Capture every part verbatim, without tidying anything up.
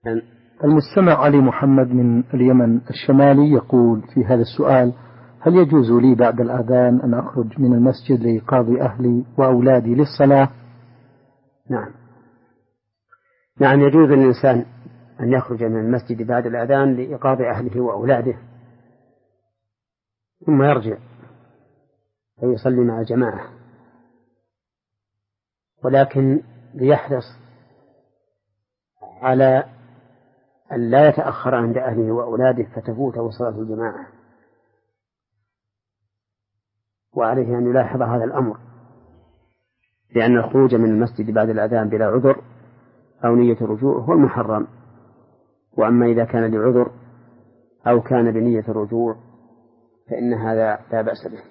المستمع علي محمد من اليمن الشمالي يقول في هذا السؤال: هل يجوز لي بعد الأذان أن أخرج من المسجد لإيقاظ أهلي وأولادي للصلاة؟ نعم نعم يجوز للإنسان أن يخرج من المسجد بعد الأذان لإيقاظ أهله وأولاده، ثم يرجع فيصلي مع الجماعة، ولكن ليحرص على أن لا يتأخر عند أهله وأولاده فتفوته صلاة الجماعة، وعليه أن يلاحظ هذا الأمر، لأن الخروج من المسجد بعد الأذان بلا عذر أو نية الرجوع هو المحرم. وأما إذا كان لعذر أو كان بنية الرجوع فإن هذا لا بأس به.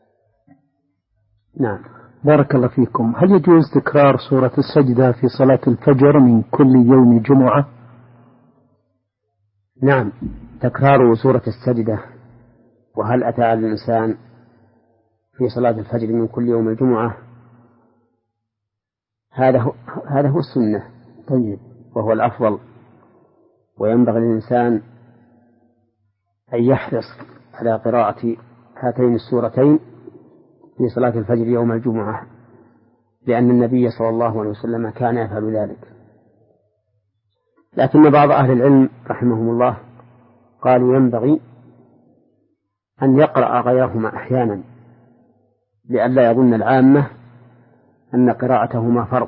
نعم. بارك الله فيكم. هل يجوز تكرار سورة السجدة في صلاة الفجر من كل يوم جمعة؟ نعم، تكرار سورة السجدة وهل أتى على الإنسان في صلاة الفجر من كل يوم الجمعة هذا هو, هذا هو السنة. طيب. وهو الأفضل، وينبغي للإنسان أن يحرص على قراءة هاتين السورتين في صلاة الفجر يوم الجمعة، لأن النبي صلى الله عليه وسلم كان يفعل ذلك. لكن بعض أهل العلم رحمهم الله قالوا ينبغي أن يقرأ غيرهما أحيانا، لئلا يظن العامة أن قراءتهما فرض.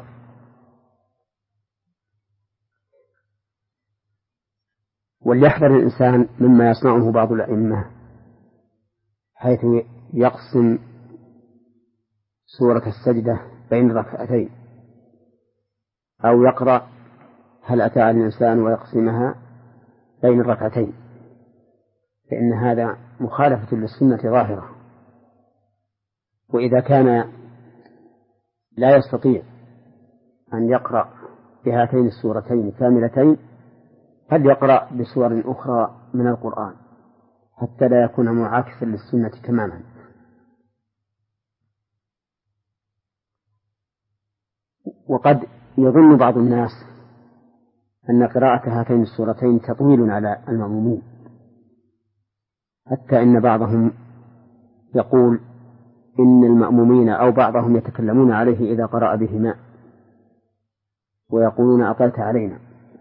وليحذر الإنسان مما يصنعه بعض الأئمة، حيث يقسم سورة السجدة بين ركعتين، أو يقرأ هل أتى على الإنسان ويقسمها بين الركعتين، فإن هذا مخالفة للسنة ظاهرة. وإذا كان لا يستطيع أن يقرأ بهاتين السورتين كاملتين فليقرأ بسور أخرى من القرآن حتى لا يكون معاكسا للسنة تماما. وقد يظن بعض الناس أن قراءة هاتين السورتين تطويل على المأمومين، حتى إن بعضهم يقول إن المأمومين أو بعضهم يتكلمون عليه إذا قرأ بهما ويقولون أطلت علينا،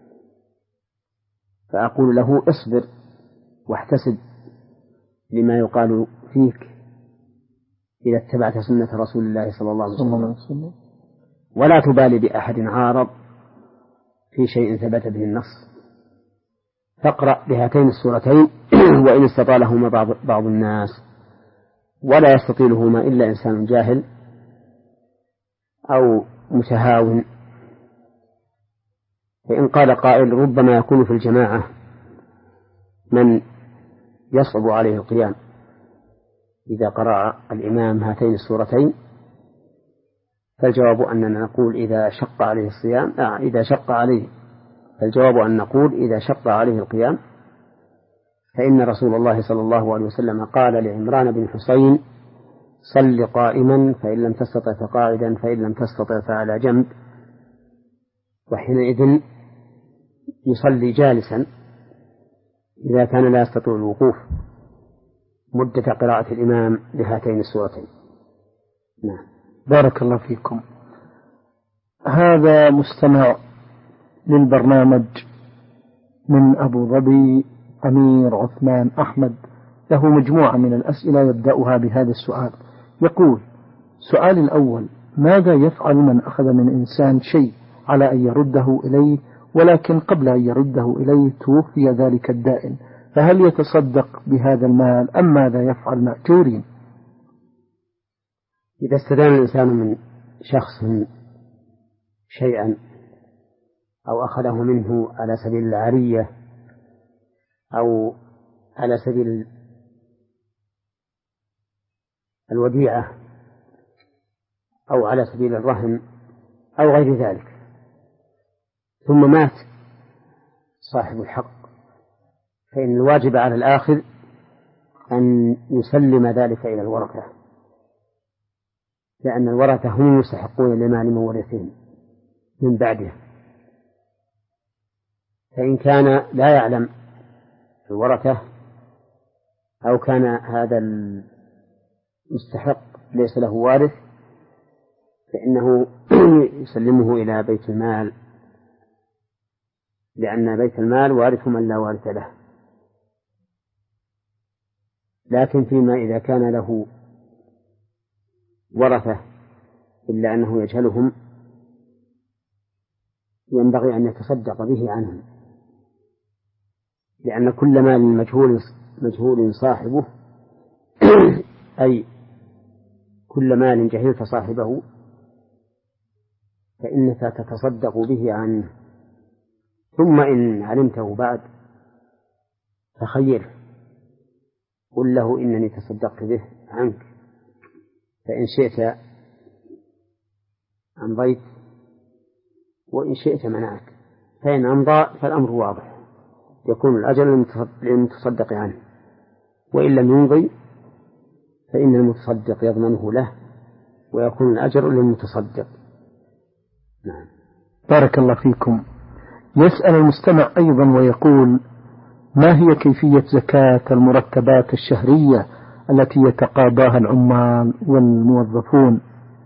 فأقول له اصبر واحتسب لما يقال فيك إذا اتبعت سنة رسول الله صلى الله عليه وسلم، ولا تبالي بأحد عارض في شيء ثبت به النص، فاقرأ بهاتين السورتين وإن استطالهما بعض, بعض الناس، ولا يستطيلهما إلا إنسان جاهل أو متهاون. فإن قال قائل ربما يكون في الجماعة من يصعب عليه القيام إذا قرأ الإمام هاتين السورتين، فالجواب أننا نقول إذا شق عليه الصيام آه إذا شق عليه فالجواب أن نقول إذا شق عليه القيام، فإن رسول الله صلى الله عليه وسلم قال لعمران بن حسين صل قائما فإن لم تستطع فقاعدا فإن لم تستطع فعلى جنب، وحينئذ يصلي جالسا إذا كان لا يستطيع الوقوف مدة قراءة الإمام لهاتين السورتين. نعم. بارك الله فيكم. هذا مستمع للبرنامج من أبو ظبي أمير عثمان أحمد، له مجموعة من الأسئلة يبدأها بهذا السؤال. يقول: سؤال الأول: ماذا يفعل من أخذ من إنسان شيء على أن يرده إليه، ولكن قبل أن يرده إليه توفي ذلك الدائن، فهل يتصدق بهذا المال أم ماذا يفعل مأجورين؟ إذا استدان الإنسان من شخص شيئا أو أخذه منه على سبيل العارية أو على سبيل الوديعة أو على سبيل الرهن أو غير ذلك، ثم مات صاحب الحق، فإن الواجب على الآخذ أن يسلم ذلك إلى الورثة، لأن الورثة هم يستحقون لمال مورثهم من بعده. فإن كان لا يعلم الورثة أو كان هذا المستحق ليس له وارث فإنه يسلمه إلى بيت المال، لأن بيت المال وارث من لا وارث له. لكن فيما إذا كان له ورثة إلا أنه يجهلهم ينبغي أن يتصدق به عنهم، لأن كل مال مجهول مجهول صاحبه أي كل مال جهلت صاحبه فإنك تتصدق به عنه، ثم إن علمته بعد فخيره، قل له إنني تصدقت به عنك، فإن شئت أمضيت وإن شئت منعت، فإن أمضى فالأمر واضح يكون الأجر للمتصدق عنه، وإن لم يمضي فإن المتصدق يضمنه له ويكون الأجر للمتصدق. نعم. بارك الله فيكم. يسأل المستمع أيضا ويقول: ما هي كيفية زكاة المرتبات الشهرية التي يتقاضاها العمال والموظفون؟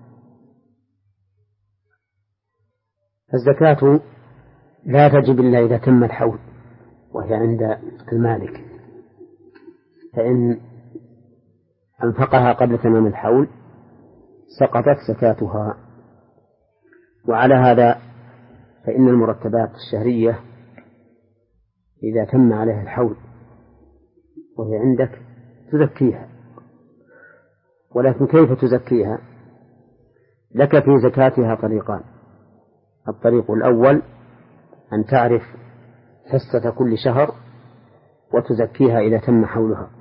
الزكاة لا تجب إلا إذا تم الحول وهي عند المالك، فإن أنفقها قبل تمام الحول سقطت زكاتها. وعلى هذا فإن المرتبات الشهرية إذا تم عليها الحول وهي عندك تزكيها. ولكن كيف تزكيها؟ لك في زكاتها طريقان: الطريق الأول أن تعرف حصة كل شهر وتزكيها إذا تم حولها،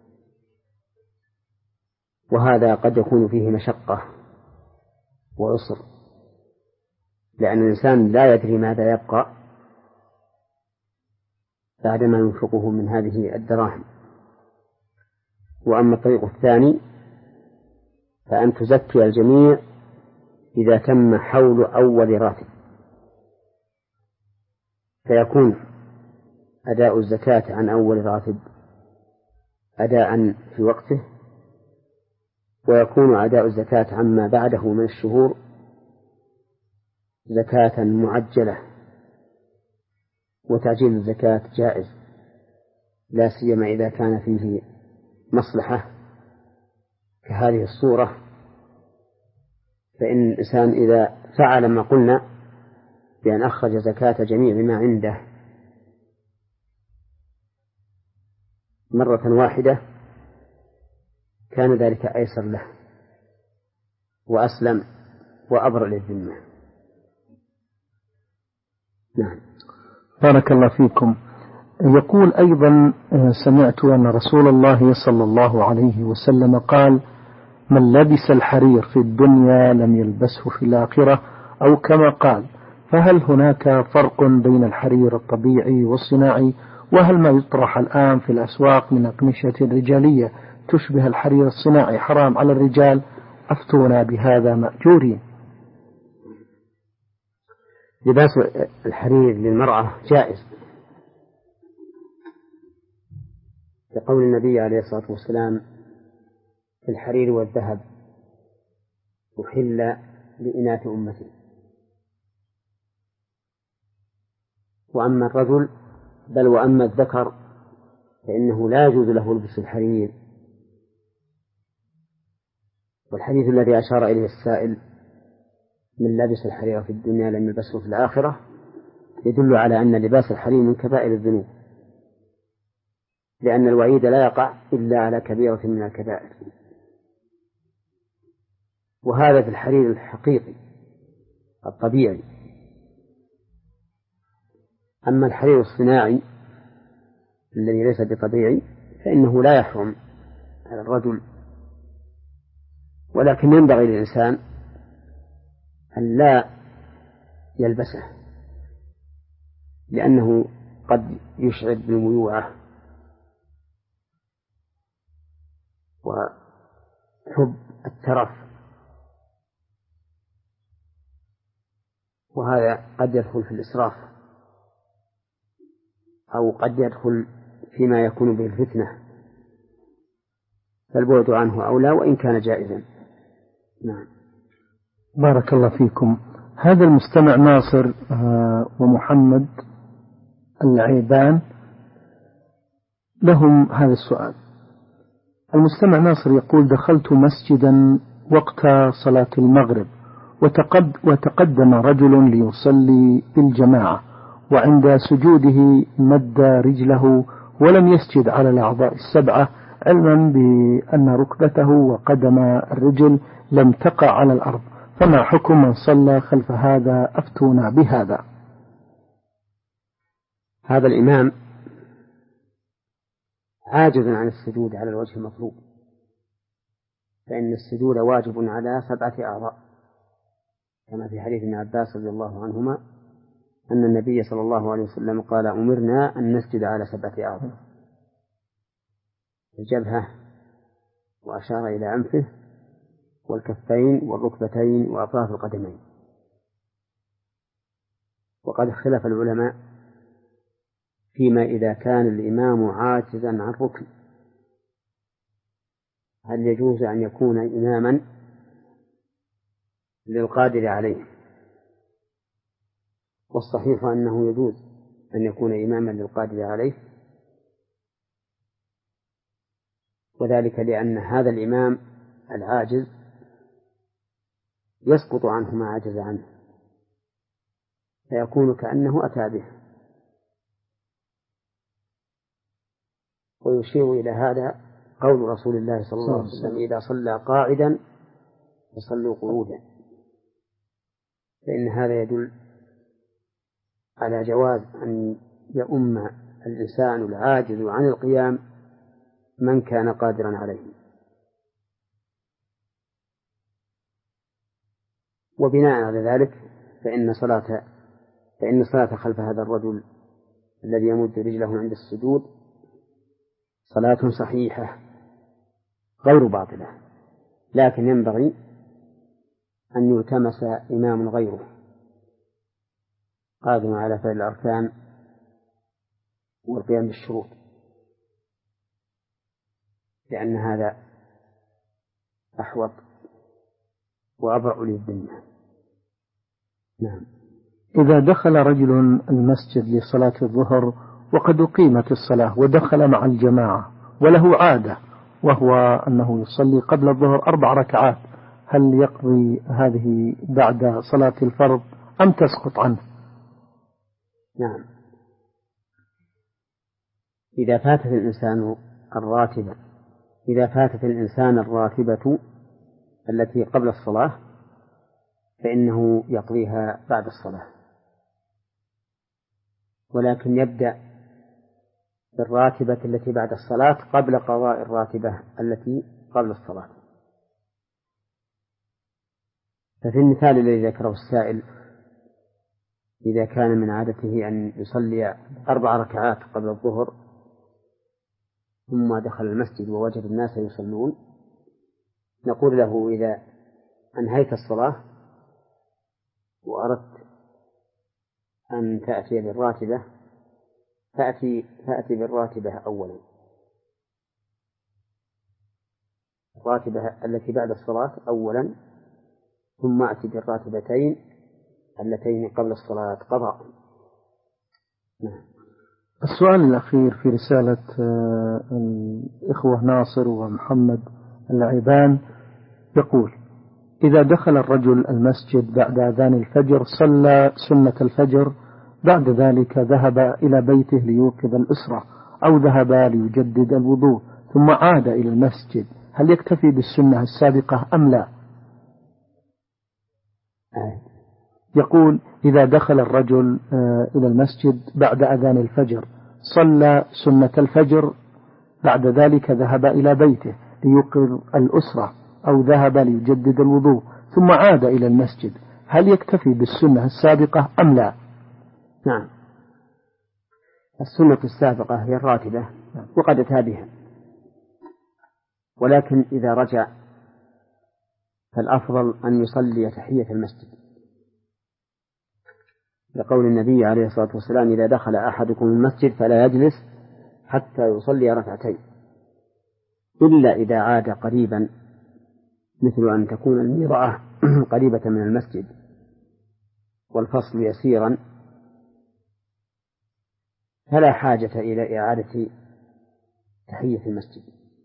وهذا قد يكون فيه مشقة وعسر، لأن الإنسان لا يدري ماذا يبقى بعدما ينفقه من هذه الدراهم. وأما الطريق الثاني فأن تزكي الجميع إذا تم حول أول راتب، فيكون أداء الزكاة عن أول راتب أداء في وقته، ويكون أداء الزكاة عما بعده من الشهور زكاة معجلة. وتعجيل الزكاة جائز، لا سيما إذا كان فيه مصلحة كهذه الصورة، فإن الإنسان إذا فعل ما قلنا بأن أخرج زكاة جميع ما عنده مرة واحدة كان ذلك أيسر له وأسلم وأبرأ للذمة. نعم. بارك الله فيكم. يقول أيضا: سمعت أن رسول الله صلى الله عليه وسلم قال: من لبس الحرير في الدنيا لم يلبسه في الآخرة، أو كما قال. فهل هناك فرق بين الحرير الطبيعي والصناعي؟ وهل ما يطرح الآن في الأسواق من أقمشة رجالية تشبه الحرير الصناعي حرام على الرجال؟ أفتونا بهذا مأجورين. لباس الحرير للمرأة جائز، لقول النبي عليه الصلاة والسلام: الحرير والذهب أحل لإناث أمتي. وأما الرجل بل وأما الذكر فإنه لا يجوز له لبس الحرير. والحديث الذي أشار إليه السائل: من لبس الحرير في الدنيا لم يلبسه في الآخرة، يدل على أن لباس الحرير من كبائر الذنوب، لأن الوعيد لا يقع إلا على كبيرة من الكبائر. وهذا في الحرير الحقيقي الطبيعي. أما الحرير الصناعي الذي ليس بطبيعي فإنه لا يحرم على الرجل، ولكن ينبغي للإنسان أن لا يلبسه، لأنه قد يشعر بالميوعة وحب الترف، وهذا قد يدخل في الإسراف. أو قد يدخل فيما يكون به الفتنة، فالبعد عنه أولى وإن كان جائزا. نعم. بارك الله فيكم. هذا المستمع ناصر ومحمد العيبان لهم هذا السؤال. المستمع ناصر يقول: دخلت مسجدا وقت صلاة المغرب وتقد وتقدم رجل ليصلي بالجماعة، وعند سجوده مد رجله ولم يسجد على الأعضاء السبعة، علما بأن ركبته وقدم الرجل لم تقع على الأرض، فما حكم من صلى خلف هذا؟ أفتونا بهذا. هذا الإمام عاجز عن السجود على الوجه المطلوب، فإن السجود واجب على سبعة أعضاء، كما في حديث ابن عباس رضي الله عنهما أن النبي صلى الله عليه وسلم قال: أمرنا أن نسجد على سبعة أعضاء: الجبهة، وأشار إلى أنفه، والكفين والركبتين وأطراف القدمين. وقد اختلف العلماء فيما إذا كان الإمام عاجزا عن ركن، هل يجوز أن يكون إماما للقادر عليه؟ والصحيح أنه يجوز أن يكون إماما للقادر عليه، وذلك لأن هذا الإمام العاجز يسقط عنه ما عجز عنه، فيكون كأنه أتى به. ويشير إلى هذا قول رسول الله صلى الله عليه وسلم: إذا صلى قاعدا فصلوا قعودا، فإن هذا يدل على جواز أن يؤم الإنسان العاجز عن القيام من كان قادرا عليه. وبناء على ذلك فإن صلاة فإن الصلاة خلف هذا الرجل الذي يمد رجله عند السجود صلاة صحيحة غير باطلة، لكن ينبغي أن يلتمس إمام غيره قادم على فعل الأركان والقيام بالشروط، لأن هذا أحوط وأبرأ للذمة. نعم. إذا دخل رجل المسجد لصلاة الظهر وقد أقيمت الصلاة ودخل مع الجماعة وله عادة وهو أنه يصلي قبل الظهر أربع ركعات، هل يقضي هذه بعد صلاة الفرض أم تسقط عنه؟ نعم. إذا فاتت الإنسان الراتبة إذا فاتت الإنسان الراتبة التي قبل الصلاة فإنه يقضيها بعد الصلاة، ولكن يبدأ بالراتبة التي بعد الصلاة قبل قضاء الراتبة التي قبل الصلاة. ففي المثال الذي ذكره السائل، إذا كان من عادته أن يصلي أربع ركعات قبل الظهر ثم دخل المسجد ووجد الناس يصلون، نقول له: إذا أنهيت الصلاة وأردت أن تأتي بالراتبة فأتي, فأتي بالراتبة أولا، الراتبة التي بعد الصلاة أولا، ثم أتي بالراتبتين اللتين قبل الصلاة قضاء. نعم. السؤال الأخير في رسالة الإخوة ناصر ومحمد العيبان يقول: إذا دخل الرجل المسجد بعد أذان الفجر صلى سنة الفجر، بعد ذلك ذهب إلى بيته ليوقظ الأسرة أو ذهب ليجدد الوضوء ثم عاد إلى المسجد، هل يكتفي بالسنة السابقة أم لا؟ يقول: إذا دخل الرجل إلى المسجد بعد أذان الفجر صلى سنة الفجر، بعد ذلك ذهب إلى بيته ليوقظ الأسرة أو ذهب ليجدد الوضوء ثم عاد إلى المسجد، هل يكتفي بالسنة السابقة أم لا؟ نعم. السنة السابقة هي الراتبة وقد أتى بها، ولكن إذا رجع فالأفضل أن يصلي تحية المسجد، لقول النبي عليه الصلاة والسلام: إذا دخل أحدكم المسجد فلا يجلس حتى يصلي ركعتين إلا إذا عاد قريبا، مثل أن تكون الميضعة قريبة من المسجد والفصل يسيرا، فلا حاجة إلى إعادة تحية المسجد.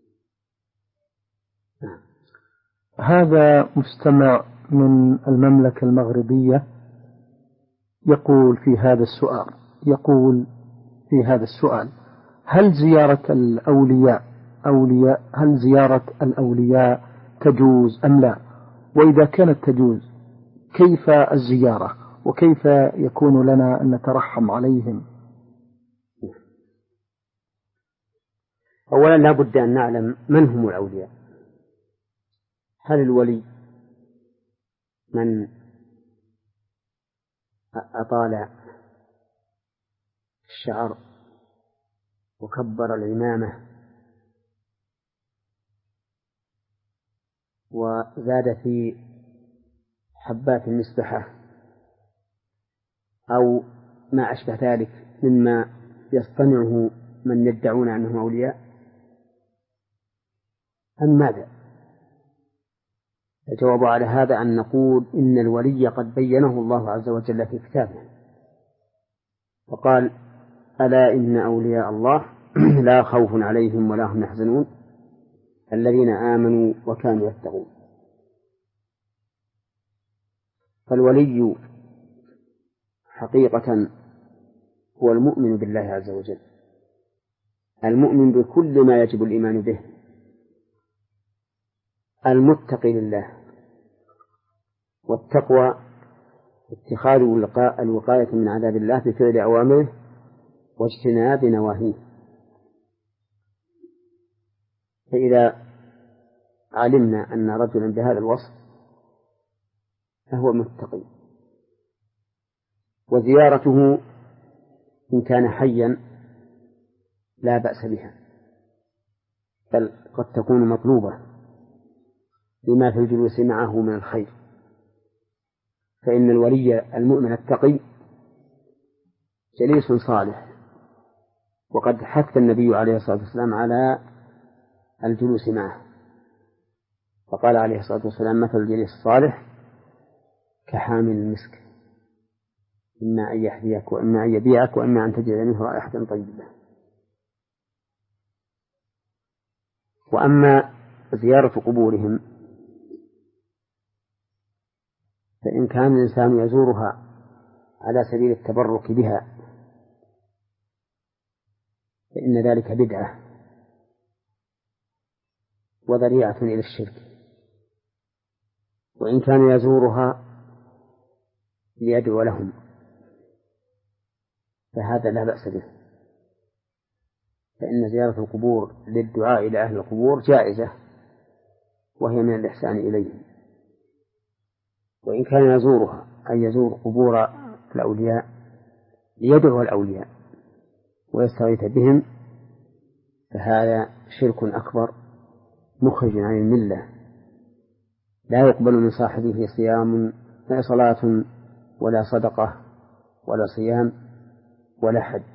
هذا مستمع من المملكة المغربية يقول في هذا السؤال يقول في هذا السؤال هل زيارة الأولياء أولياء هل زيارة الأولياء تجوز أم لا؟ وإذا كانت تجوز كيف الزيارة، وكيف يكون لنا أن نترحم عليهم؟ أولا لا بد أن نعلم من هم الأولياء. هل الولي من أطال الشعر وكبر العمامة وزاد في حبات المسبحة أو ما أشبه ذلك مما يصطنعه من يدعون أنهم أولياء، أم ماذا؟ الجواب على هذا أن نقول إن الولي قد بينه الله عز وجل في كتابه، وقال: ألا إن أولياء الله لا خوف عليهم ولا هم يحزنون الذين آمنوا وكانوا يتقون. فالولي حقيقة هو المؤمن بالله عز وجل، المؤمن بكل ما يجب الإيمان به، المتقي لله. والتقوى اتخاذ الوقاية من عذاب الله بفعل أوامره واجتناب نواهيه. فإذا علمنا أن رجلا بهذا الوصف فهو متقي. وزيارته إن كان حيا لا بأس بها، بل قد تكون مطلوبة بما في الجلوس معه من الخير. فإن الولي المؤمن التقي جليس صالح، وقد حث النبي عليه الصلاة والسلام على الجلوس معه، فقال عليه الصلاة والسلام: مثل الجليس الصالح كحامل المسك، إما أن يحذيك وإما أن يبيعك وإما أن تجد منه رائحة طيبة. وأما زيارة قبورهم فإن كان الإنسان يزورها على سبيل التبرك بها فإن ذلك بدعة وذريعة إلى الشرك، وإن كان يزورها ليدعو لهم فهذا لا بأس به، فإن زيارة القبور للدعاء إلى أهل القبور جائزة وهي من الإحسان إليهم. وإن كان يزورها أن يزور قبور الأولياء ليدعو الأولياء ويستغيث بهم فهذا شرك أكبر مخرج عن الملة، لا يقبل من صاحبه صيام لا صلاة ولا صدقة ولا صيام ولا حج،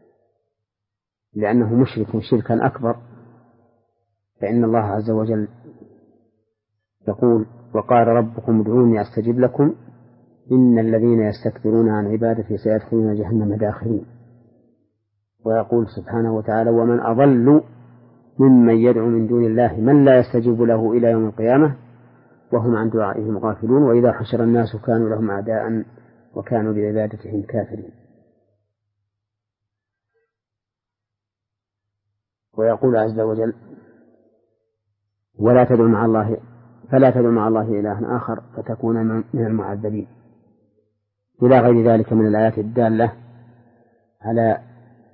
لأنه مشرك شركا أكبر. فإن الله عز وجل يقول: وقال ربكم ادعوني أستجب لكم إن الذين يستكبرون عن عبادتي سيدخلون جهنم داخرين. ويقول سبحانه وتعالى: ومن أضل ممن يدعو من دون الله من لا يستجيب له إلى يوم القيامة وهم عن دعائهم غافلون وإذا حشر الناس كانوا لهم أعداء وكانوا بعبادتهم كافرين. ويقول عز وجل: ولا تدع مع الله فلا تدع مع الله إلها آخر فتكون من المعذبين، إلى غير ذلك من الآيات الدالة على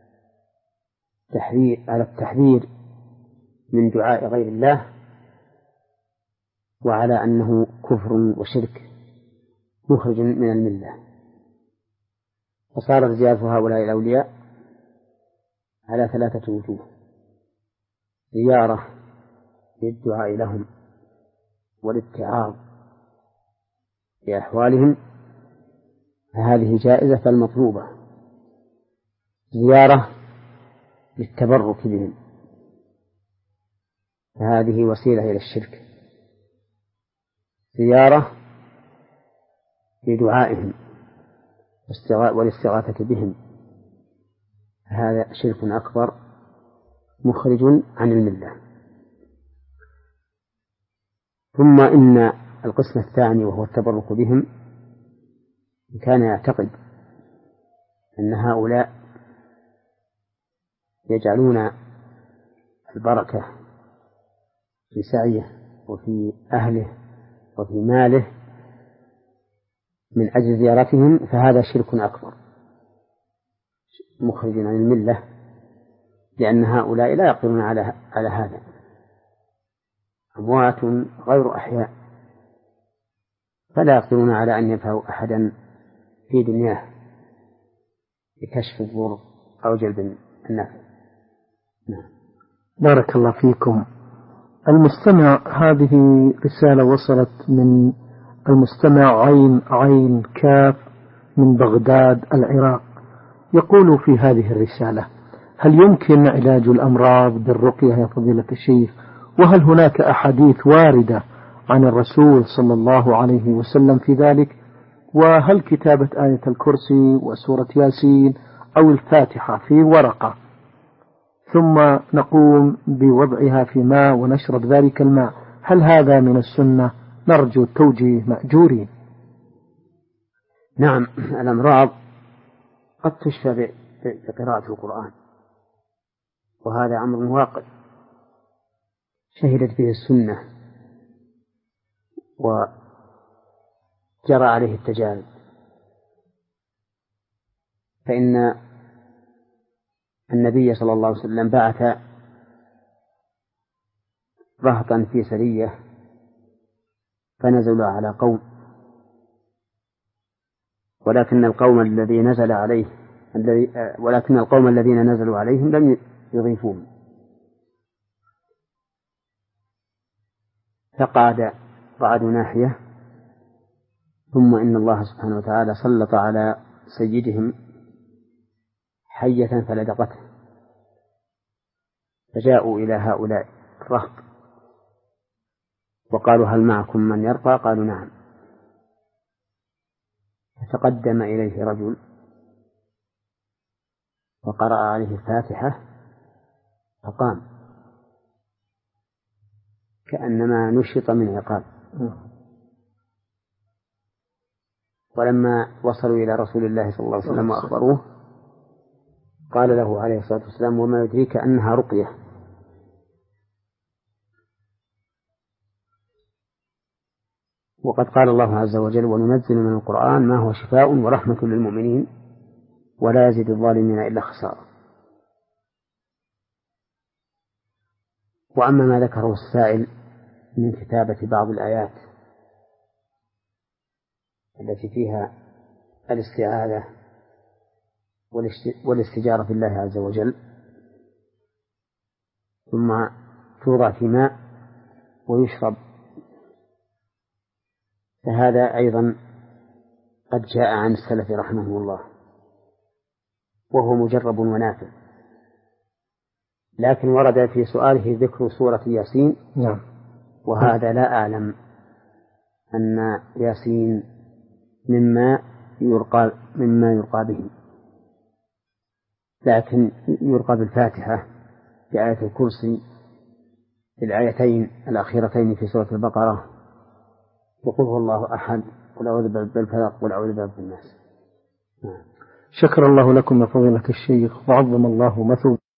تحذير على التحذير من دعاء غير الله، وعلى أنه كفر وشرك مخرج من الملة. فصارت زيارة هؤلاء الأولياء على ثلاثة وجوه: زيارة للدعاء لهم والاتعاظ بأحوالهم، فهذه جائزة المطلوبة، زيارة للتبرك بهم، فهذه وسيلة إلى الشرك، زيارة لدعائهم والاستغاثة بهم، هذا شرك أكبر مخرج عن الملة. ثم إن القسم الثاني وهو التبرك بهم، كان يعتقد أن هؤلاء يجعلون البركة في سعيه وفي أهله وفي ماله من أجل زيارتهم، فهذا شرك أكبر مخرج عن الملة، لأن هؤلاء لا يقدرون على على هذا، أموات غير أحياء، فلا يقدرون على أن ينفعوا أحدا في دنياه بكشف الضر أو جلب النفع. نعم. بارك الله فيكم. المستمع، هذه رسالة وصلت من المستمع عين عين كاف من بغداد العراق، يقول في هذه الرسالة: هل يمكن علاج الأمراض بالرقية يا فضيلة الشيخ؟ وهل هناك أحاديث واردة عن الرسول صلى الله عليه وسلم في ذلك؟ وهل كتابة آية الكرسي وسورة ياسين أو الفاتحة في ورقة ثم نقوم بوضعها في ماء ونشرب ذلك الماء، هل هذا من السنة؟ نرجو التوجيه مأجورين. نعم، الأمراض قد تشفى بقراءة القرآن، وهذا أمر واقع شهدت به السنة وجرى عليه التجارب، فإن النبي صلى الله عليه وسلم بعث رهطا في سرية فنزلوا على قوم، ولكن القوم الذي نزل عليه الذي ولكن القوم الذين نزلوا عليهم لم يضيفوهم، فقعد قعدوا ناحية، ثم إن الله سبحانه وتعالى سلط على سيدهم حية فلدغته، فجاءوا إلى هؤلاء الرهط وقالوا: هل معكم من يرقى؟ قالوا: نعم. فتقدم إليه رجل وقرأ عليه الفاتحة فقام كأنما نشط من عقاب. ولما وصلوا إلى رسول الله صلى الله عليه وسلم وأخبروه قال له عليه الصلاة والسلام: وما يدريك أنها رقية؟ وقد قال الله عز وجل: وننزل من القرآن ما هو شفاء ورحمة للمؤمنين ولا يزيد الظالمين إلا خسارة. وأما ما ذكره السائل من كتابة بعض الآيات التي فيها الاستعاذة والاستجارة بالله عز وجل ثم توضع في ماء ويشرب، فهذا أيضا قد جاء عن السلف رحمه الله وهو مجرب ونافع، لكن ورد في سؤاله ذكر سورة ياسين، نعم، وهذا لا أعلم أن ياسين مما يرقى مما يرقى به، لكن يرقى بالفاتحة بآية الكرسي في الآيتين الأخيرتين في سورة البقرة، وقل هو الله أحد، قل أعوذ برب الفلق، قل أعوذ برب الناس. شكر الله لكم يا فضيلة الشيخ، وعظم الله مثوبة.